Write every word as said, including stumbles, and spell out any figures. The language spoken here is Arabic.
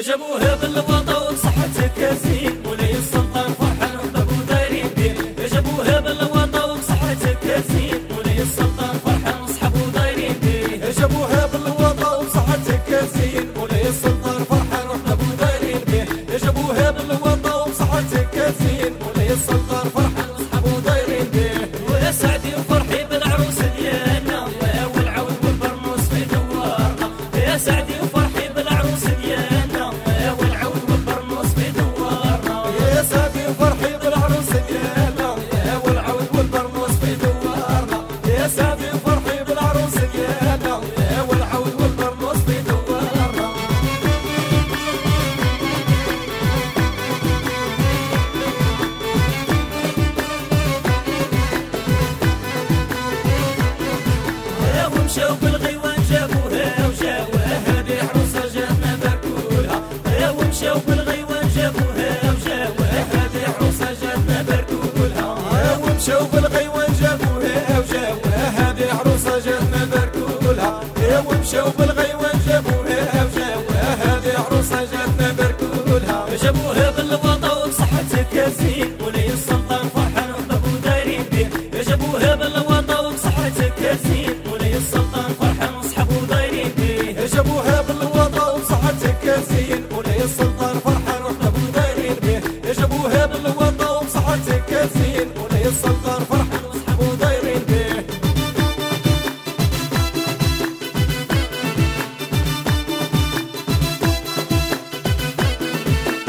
جابوها بالوطا وبصحتك كاسين ولي السلطان فرحان وطبو دايرين بيه. جابوها بالوطا وبصحتك كاسين ولي السلطان فرحان وصحبو دايرين بيه. جابوها بالوطا وبصحتك كاسين ولي السلطان فرحان وطبو دايرين بيه. جابوها بالوطا وبصحتك كاسين ولي السلطان فرحان وصحبو دايرين بيه. ويا سعدي وفرحي بالعروس ديالنا والعود والبرنوس في دوارنا. يا سعدي وفرحي بالعروس ديالنا والعود والبرنوس في دوارنا. يا سعدي وفرحي بالعروس ديالنا والعود والبرنوس في دوارنا. يا سعدي وفرحي بالعروس ديالنا والعود والبرنوس في دوارنا. ومشاو بالغيوان جابوها وجاوها هذه عروسة جاتنا باركولها. ومشاو بالغيوان جابوها وجاوها هذه عروسة جاتنا باركولها. ومشاو بالغيوان جابوها وجاوها هذه عروسة جاتنا باركولها. ومشاو